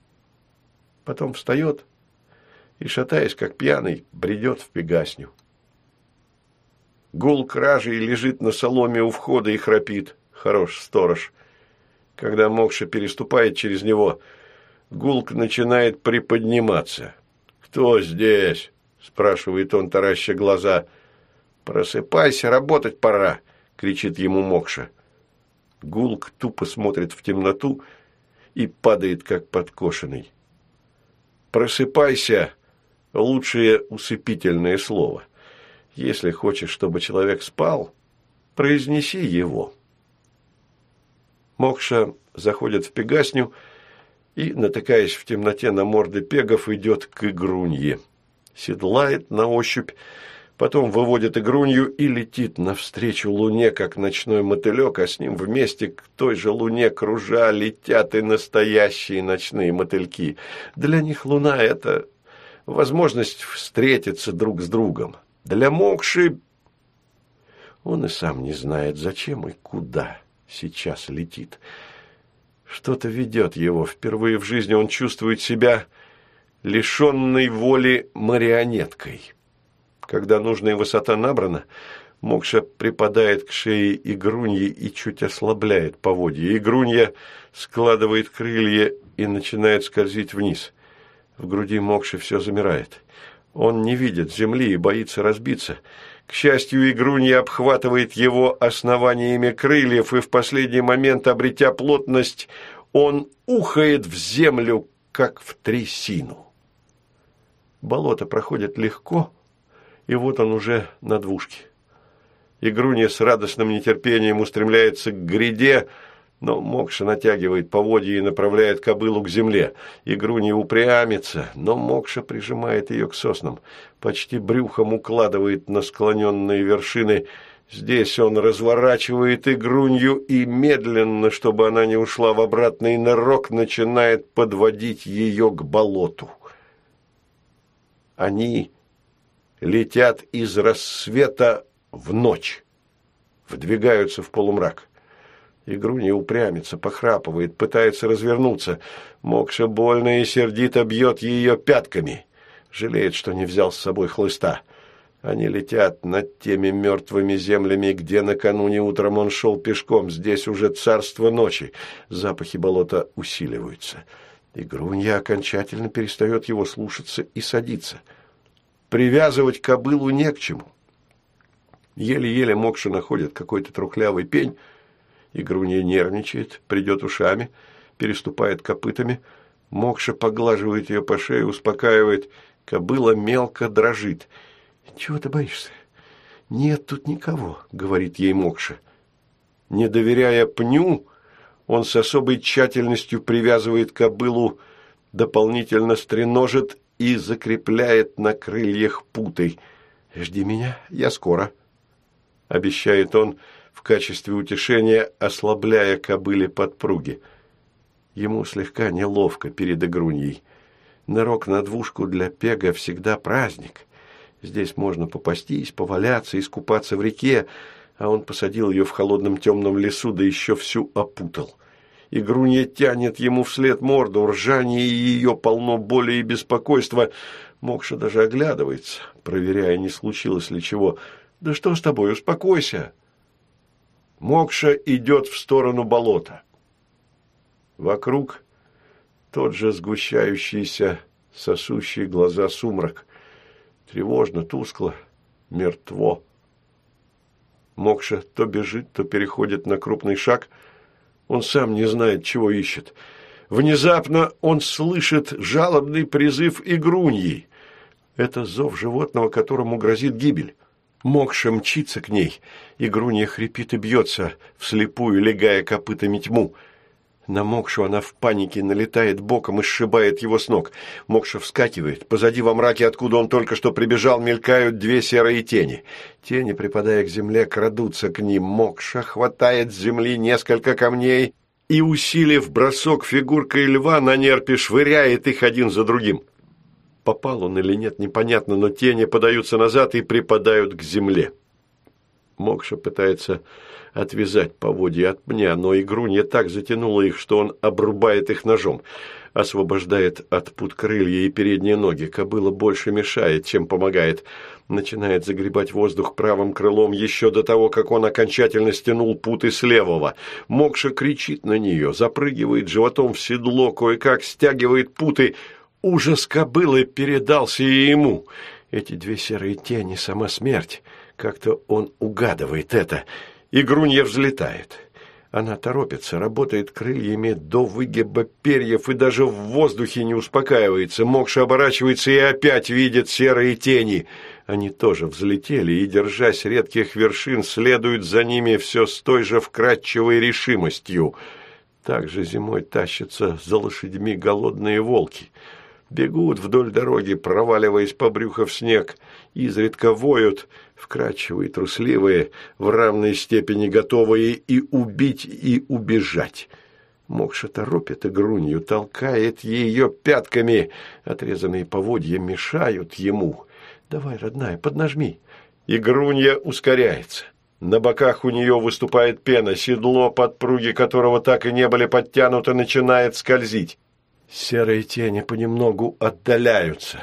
Потом встает и, шатаясь как пьяный, бредет в Пегасню. Гул кражей лежит на соломе у входа и храпит. Хорош сторож. Когда Мокша переступает через него, Гулк начинает приподниматься. «Кто здесь?» – спрашивает он, тараща глаза. «Просыпайся, работать пора!» – кричит ему Мокша. Гулк тупо смотрит в темноту и падает, как подкошенный. «Просыпайся» – лучшее усыпительное слово. Если хочешь, чтобы человек спал, произнеси его. Мокша заходит в Пегасню и, натыкаясь в темноте на морды пегов, идет к Игрунье. Седлает на ощупь, потом выводит Игрунью и летит навстречу луне, как ночной мотылек, а с ним вместе к той же луне кружа летят и настоящие ночные мотыльки. Для них луна – это возможность встретиться друг с другом. Для Мокши он и сам не знает, зачем и куда сейчас летит. Что-то ведет его. Впервые в жизни он чувствует себя лишенной воли марионеткой. Когда нужная высота набрана, Мокша припадает к шее Игруньи и чуть ослабляет поводья. Игрунья складывает крылья и начинает скользить вниз. В груди Мокши все замирает. Он не видит земли и боится разбиться. К счастью, Игрунья обхватывает его основаниями крыльев, и в последний момент, обретя плотность, он ухает в землю, как в трясину. Болото проходит легко, и вот он уже на Двушке. Игрунья с радостным нетерпением устремляется к гряде, но Мокша натягивает поводья и направляет кобылу к земле. Игрунья упрямится, но Мокша прижимает ее к соснам, почти брюхом укладывает на склоненные вершины. Здесь он разворачивает Игрунью и медленно, чтобы она не ушла в обратный нырок, начинает подводить ее к болоту. Они летят из рассвета в ночь, вдвигаются в полумрак. Игрунья упрямится, похрапывает, пытается развернуться. Мокша больно и сердито бьет ее пятками. Жалеет, что не взял с собой хлыста. Они летят над теми мертвыми землями, где накануне утром он шел пешком. Здесь уже царство ночи. Запахи болота усиливаются. Игрунья окончательно перестает его слушаться и садится. Привязывать кобылу не к чему. Еле-еле Мокша находит какой-то трухлявый пень. Игрунья нервничает, придет ушами, переступает копытами. Мокша поглаживает ее по шее, успокаивает. Кобыла мелко дрожит. «Чего ты боишься? Нет тут никого», — говорит ей Мокша. Не доверяя пню, он с особой тщательностью привязывает кобылу, дополнительно стреножит и закрепляет на крыльях путой. «Жди меня, я скоро», — обещает он в качестве утешения, ослабляя кобыле подпруги. Ему слегка неловко перед Игруньей. Нырок на двушку для пега всегда праздник. Здесь можно попастись, поваляться, искупаться в реке, а он посадил ее в холодном темном лесу, да еще всю опутал. Игрунья тянет ему вслед морду, ржание ее полно боли и беспокойства. Мокша даже оглядывается, проверяя, не случилось ли чего. «Да что с тобой, успокойся!» Мокша идет в сторону болота. Вокруг тот же сгущающийся, сосущий глаза сумрак. Тревожно, тускло, мертво. Мокша то бежит, то переходит на крупный шаг. Он сам не знает, чего ищет. Внезапно он слышит жалобный призыв Игруньи. Это зов животного, которому грозит гибель. Мокша мчится к ней. Игрунья хрипит и бьется, вслепую легая копытами тьму. На Мокшу она в панике налетает боком и сшибает его с ног. Мокша вскакивает. Позади во мраке, откуда он только что прибежал, мелькают две серые тени. Тени, припадая к земле, крадутся к ним. Мокша хватает с земли несколько камней и, усилив бросок фигуркой льва, на нерпе швыряет их один за другим. Попал он или нет, непонятно, но тени подаются назад и припадают к земле. Мокша пытается отвязать поводья от пня, но Игрунья так затянула их, что он обрубает их ножом. Освобождает от пут крылья и передние ноги. Кобыла больше мешает, чем помогает. Начинает загребать воздух правым крылом еще до того, как он окончательно стянул путы с левого. Мокша кричит на нее, запрыгивает животом в седло, кое-как стягивает путы. Ужас кобылы передался и ему. Эти две серые тени — сама смерть. Как-то он угадывает это. Игрунья взлетает. Она торопится, работает крыльями до выгиба перьев и даже в воздухе не успокаивается. Мокша оборачивается и опять видит серые тени. Они тоже взлетели и, держась редких вершин, следуют за ними все с той же вкрадчивой решимостью. Также зимой тащатся за лошадьми голодные волки. Бегут вдоль дороги, проваливаясь по брюхо в снег, изредка воют, вкрадчивые, трусливые, в равной степени готовые и убить, и убежать. Мокша торопит Игрунью, толкает ее пятками. Отрезанные поводья мешают ему. «Давай, родная, поднажми». Игрунья ускоряется. На боках у нее выступает пена, седло, подпруги которого так и не были подтянуты, начинает скользить. Серые тени понемногу отдаляются.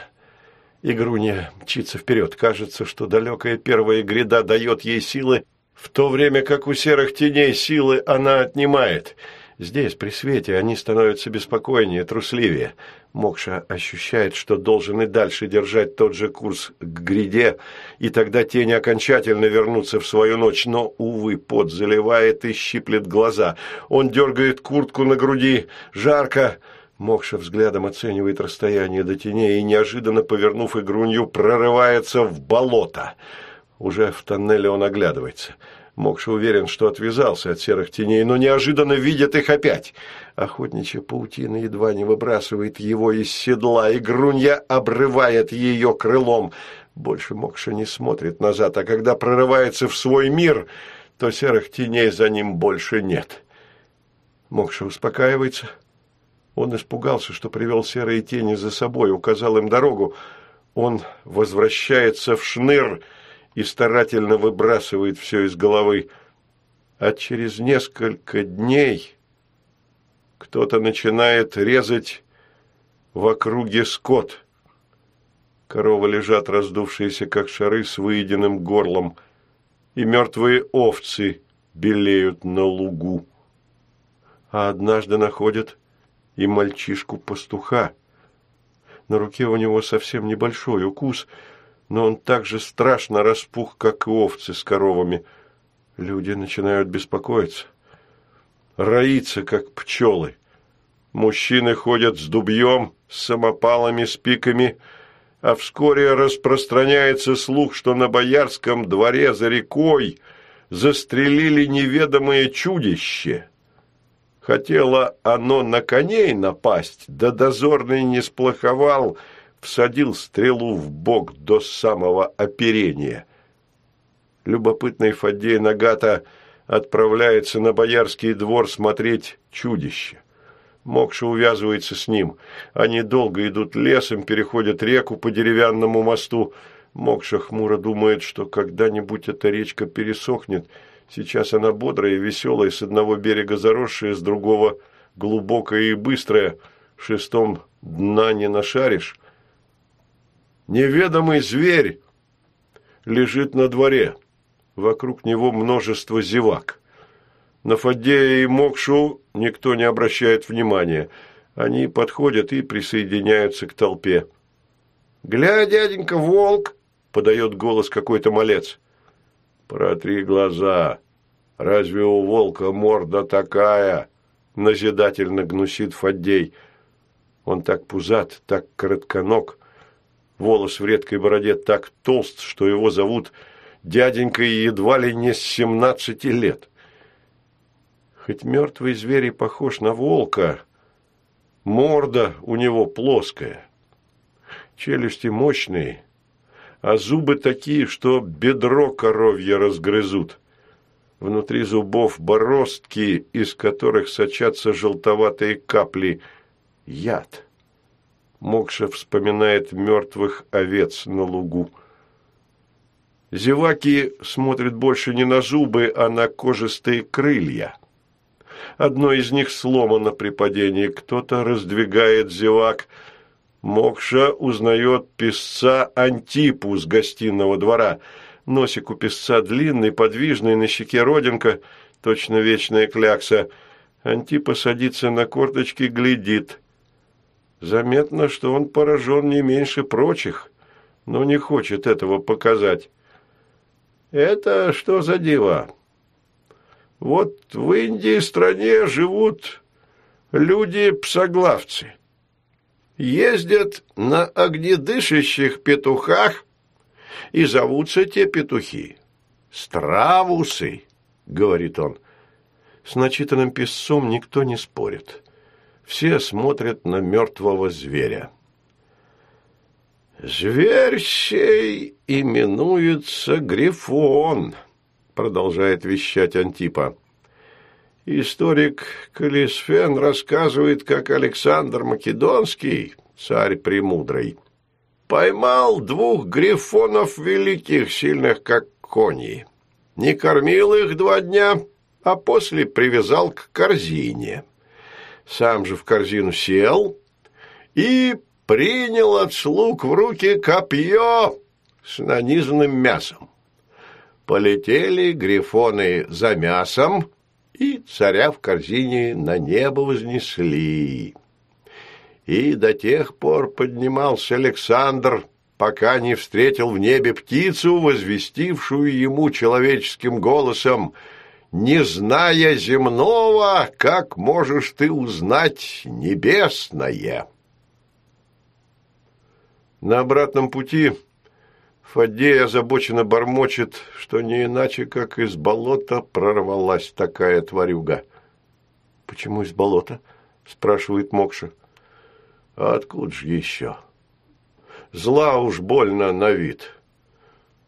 Игрунья мчится вперед. Кажется, что далекая первая гряда дает ей силы, в то время как у серых теней силы она отнимает. Здесь, при свете, они становятся беспокойнее, трусливее. Мокша ощущает, что должен и дальше держать тот же курс к гряде, и тогда тени окончательно вернутся в свою ночь. Но, увы, пот заливает и щиплет глаза. Он дергает куртку на груди. Жарко. Мокша взглядом оценивает расстояние до теней и, неожиданно повернув Игрунью, прорывается в болото. Уже в тоннеле он оглядывается. Мокша уверен, что отвязался от серых теней, но неожиданно видит их опять. Охотничья паутина едва не выбрасывает его из седла. Игрунья обрывает ее крылом. Больше Мокша не смотрит назад, а когда прорывается в свой мир, то серых теней за ним больше нет. Мокша успокаивается. Он испугался, что привел серые тени за собой, указал им дорогу. Он возвращается в шныр и старательно выбрасывает все из головы. А через несколько дней кто-то начинает резать в округе скот. Коровы лежат, раздувшиеся, как шары, с выеденным горлом, и мертвые овцы белеют на лугу. А однажды находят и мальчишку-пастуха. На руке у него совсем небольшой укус, но он так же страшно распух, как и овцы с коровами. Люди начинают беспокоиться, роиться, как пчелы. Мужчины ходят с дубьем, с самопалами, с пиками, а вскоре распространяется слух, что на боярском дворе за рекой застрелили неведомое чудище. Хотело оно на коней напасть, да дозорный не сплоховал, всадил стрелу в бок до самого оперения. Любопытный Фаддей Нагата отправляется на боярский двор смотреть чудище. Мокша увязывается с ним. Они долго идут лесом, переходят реку по деревянному мосту. Мокша хмуро думает, что когда-нибудь эта речка пересохнет. Сейчас она бодрая и веселая, с одного берега заросшая, с другого глубокая и быстрая. Шестом дна не нашаришь. Неведомый зверь лежит на дворе. Вокруг него множество зевак. На Фаддея и Мокшу никто не обращает внимания. Они подходят и присоединяются к толпе. «Гля, дяденька, волк!» – подает голос какой-то малец. «Протри глаза. Разве у волка морда такая?» – назидательно гнусит Фаддей. Он так пузат, так коротконог. Волос в редкой бороде так толст, что его зовут дяденькой едва ли не с 17 лет. Хоть мертвый зверь и похож на волка, морда у него плоская, челюсти мощные, а зубы такие, что бедро коровье разгрызут. Внутри зубов бороздки, из которых сочатся желтоватые капли. Яд. Мокша вспоминает мертвых овец на лугу. Зеваки смотрят больше не на зубы, а на кожистые крылья. Одно из них сломано при падении, кто-то раздвигает зевак. Мокша узнает песца Антипу с гостиного двора. Носик у песца длинный, подвижный, на щеке родинка, точно вечная клякса. Антипа садится на корточки, глядит. Заметно, что он поражен не меньше прочих, но не хочет этого показать. «Это что за диво? Вот в Индии стране живут люди-псоглавцы. Ездят на огнедышащих петухах, и зовутся те петухи стравусы», — говорит он. С начитанным песцом никто не спорит. Все смотрят на мертвого зверя. «Зверь сей именуется Грифон», — продолжает вещать Антипа. Историк Каллисфен рассказывает, как Александр Македонский, царь премудрый, поймал 2 грифонов великих, сильных как кони. Не кормил их 2 дня, а после привязал к корзине. Сам же в корзину сел и принял от слуг в руки копье с нанизанным мясом. Полетели грифоны за мясом, и царя в корзине на небо вознесли. И до тех пор поднимался Александр, пока не встретил в небе птицу, возвестившую ему человеческим голосом: «Не зная земного, как можешь ты узнать небесное?» На обратном пути Фаддей озабоченно бормочет, что не иначе, как из болота прорвалась такая тварюга. «Почему из болота?» – спрашивает Мокша. «А откуда же еще? Зла уж больно на вид.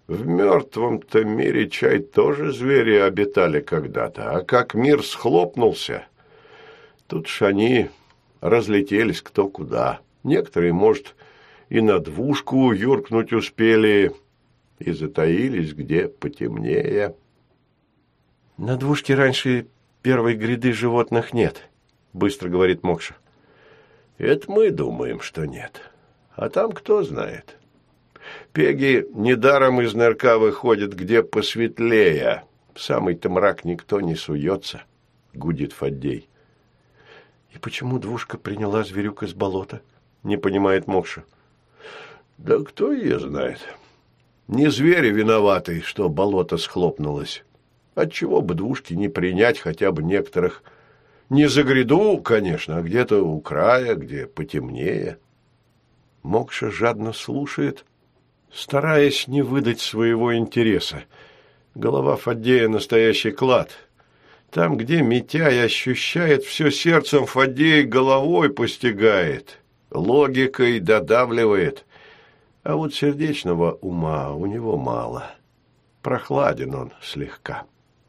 В мертвом-то мире, чай, тоже звери обитали когда-то, а как мир схлопнулся, тут ж они разлетелись кто куда. Некоторые, может, и на двушку юркнуть успели, и затаились где потемнее. На двушке раньше первой гряды животных нет, быстро говорит Мокша. Это мы думаем, что нет. А там кто знает. Пеги недаром из нырка выходят, где посветлее. В самый-то мрак никто не суется, гудит Фаддей. И почему двушка приняла зверюк из болота? Не понимает Мокша. Да кто ее знает. Не звери виноваты, что болото схлопнулось. Отчего бы двушки не принять хотя бы некоторых. Не за гряду, конечно, а где-то у края, где потемнее. Мокша жадно слушает, стараясь не выдать своего интереса. Голова Фаддея настоящий клад. Там, где Митяй ощущает, все сердцем Фаддей головой постигает, логикой додавливает. А вот сердечного ума у него мало. Прохладен он слегка.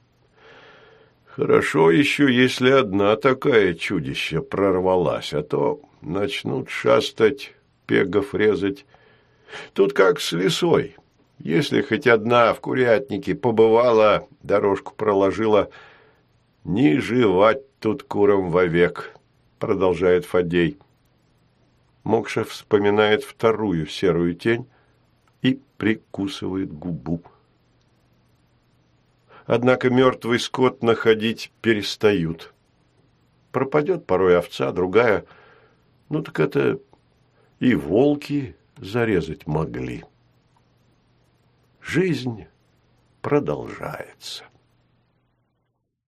Хорошо еще, если одна такая чудище прорвалась, а то начнут шастать, пегов резать. Тут как с лисой. Если хоть одна в курятнике побывала, дорожку проложила, не жевать тут курам вовек, продолжает Фаддей. Мокша вспоминает вторую серую тень и прикусывает губу. Однако мертвый скот находить перестают. Пропадет порой овца, другая. Ну так это и волки зарезать могли. Жизнь продолжается.